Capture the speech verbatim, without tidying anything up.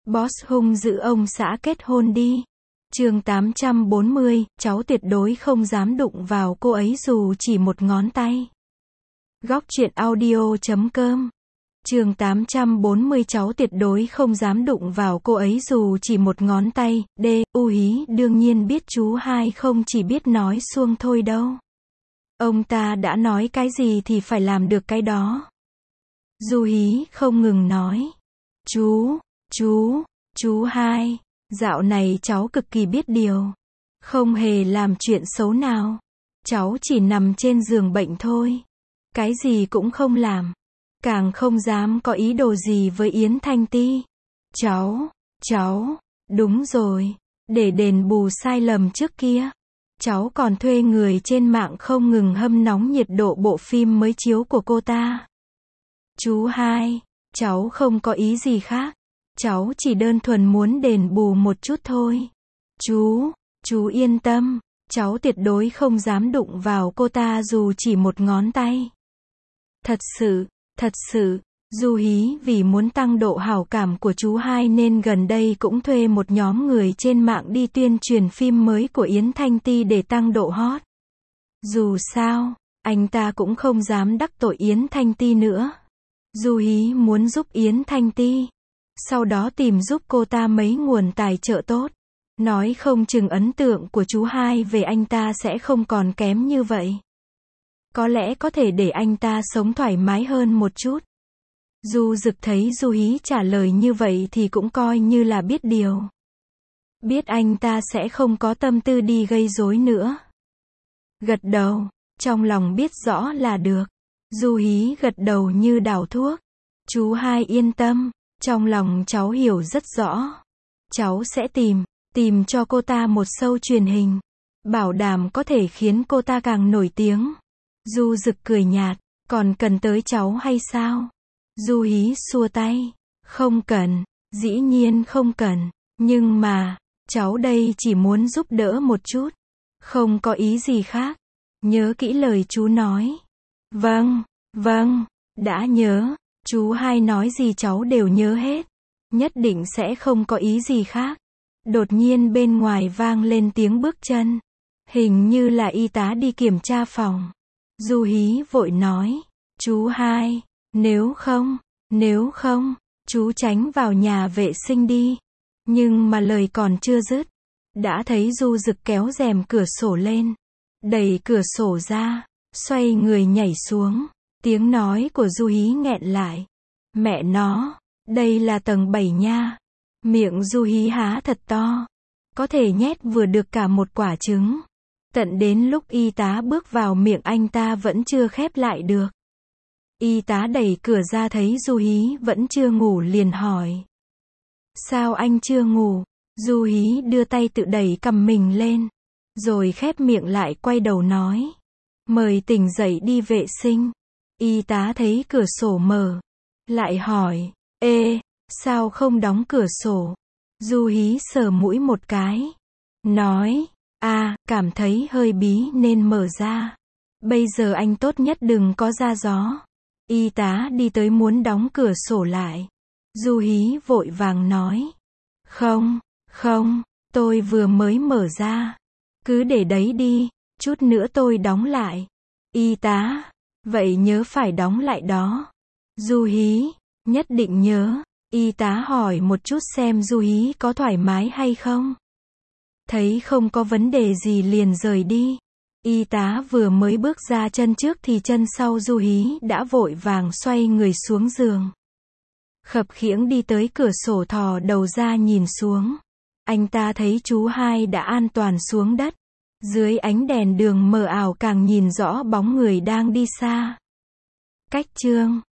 Boss hung dữ ông xã kết hôn đi. Chương tám trăm bốn mươi, cháu tuyệt đối không dám đụng vào cô ấy dù chỉ một ngón tay. Góc truyện audio chấm com. Chương tám trăm bốn mươi cháu tuyệt đối không dám đụng vào cô ấy dù chỉ một ngón tay. D. U Hí đương nhiên biết chú hai không chỉ biết nói suông thôi đâu. Ông ta đã nói cái gì thì phải làm được cái đó. Du Hí không ngừng nói. Chú, chú, chú hai, dạo này cháu cực kỳ biết điều. Không hề làm chuyện xấu nào. Cháu chỉ nằm trên giường bệnh thôi. Cái gì cũng không làm. Càng không dám có ý đồ gì với Yến Thanh Ti. Cháu, cháu, đúng rồi. Để đền bù sai lầm trước kia. Cháu còn thuê người trên mạng không ngừng hâm nóng nhiệt độ bộ phim mới chiếu của cô ta. Chú hai, cháu không có ý gì khác. Cháu chỉ đơn thuần muốn đền bù một chút thôi. Chú, chú yên tâm. Cháu tuyệt đối không dám đụng vào cô ta dù chỉ một ngón tay. Thật sự, thật sự, Du Hí vì muốn tăng độ hảo cảm của chú hai nên gần đây cũng thuê một nhóm người trên mạng đi tuyên truyền phim mới của Yến Thanh Ti để tăng độ hot. Dù sao, anh ta cũng không dám đắc tội Yến Thanh Ti nữa. Du Hí muốn giúp Yến Thanh Ti, sau đó tìm giúp cô ta mấy nguồn tài trợ tốt. Nói không chừng ấn tượng của chú hai về anh ta sẽ không còn kém như vậy. Có lẽ có thể để anh ta sống thoải mái hơn một chút. Du Dực thấy Du Hí trả lời như vậy thì cũng coi như là biết điều. Biết anh ta sẽ không có tâm tư đi gây rối nữa. Gật đầu, trong lòng biết rõ là được. Du Hí gật đầu như đảo thuốc. Chú hai yên tâm, trong lòng cháu hiểu rất rõ. Cháu sẽ tìm, tìm cho cô ta một show truyền hình. Bảo đảm có thể khiến cô ta càng nổi tiếng. Du Dực cười nhạt, còn cần tới cháu hay sao? Du Hí xua tay, không cần, dĩ nhiên không cần, nhưng mà, cháu đây chỉ muốn giúp đỡ một chút, không có ý gì khác, nhớ kỹ lời chú nói. Vâng, vâng, đã nhớ, chú hai nói gì cháu đều nhớ hết, nhất định sẽ không có ý gì khác. Đột nhiên bên ngoài vang lên tiếng bước chân, hình như là y tá đi kiểm tra phòng. Du Hí vội nói, chú hai, nếu không, nếu không, chú tránh vào nhà vệ sinh đi. Nhưng mà lời còn chưa dứt, đã thấy Du Dực kéo rèm cửa sổ lên, đẩy cửa sổ ra, xoay người nhảy xuống. Tiếng nói của Du Hí nghẹn lại. Mẹ nó, đây là tầng bảy nha. Miệng Du Hí há thật to, có thể nhét vừa được cả một quả trứng. Tận đến lúc y tá bước vào miệng anh ta vẫn chưa khép lại được. Y tá đẩy cửa ra thấy Du Hí vẫn chưa ngủ liền hỏi. Sao anh chưa ngủ? Du Hí đưa tay tự đẩy cằm mình lên, rồi khép miệng lại quay đầu nói. Mời tỉnh dậy đi vệ sinh. Y tá thấy cửa sổ mở, lại hỏi. Ê, sao không đóng cửa sổ? Du Hí sờ mũi một cái, nói. À, cảm thấy hơi bí nên mở ra. Bây giờ anh tốt nhất đừng có ra gió. Y tá đi tới muốn đóng cửa sổ lại. Du Hí vội vàng nói. Không, không, tôi vừa mới mở ra. Cứ để đấy đi, chút nữa tôi đóng lại. Y tá, vậy nhớ phải đóng lại đó. Du Hí, nhất định nhớ. Y tá hỏi một chút xem Du Hí có thoải mái hay không. Thấy không có vấn đề gì liền rời đi. Y tá vừa mới bước ra chân trước thì chân sau Du Hí đã vội vàng xoay người xuống giường. Khập khiễng đi tới cửa sổ thò đầu ra nhìn xuống. Anh ta thấy chú hai đã an toàn xuống đất. Dưới ánh đèn đường mờ ảo càng nhìn rõ bóng người đang đi xa. Cách chương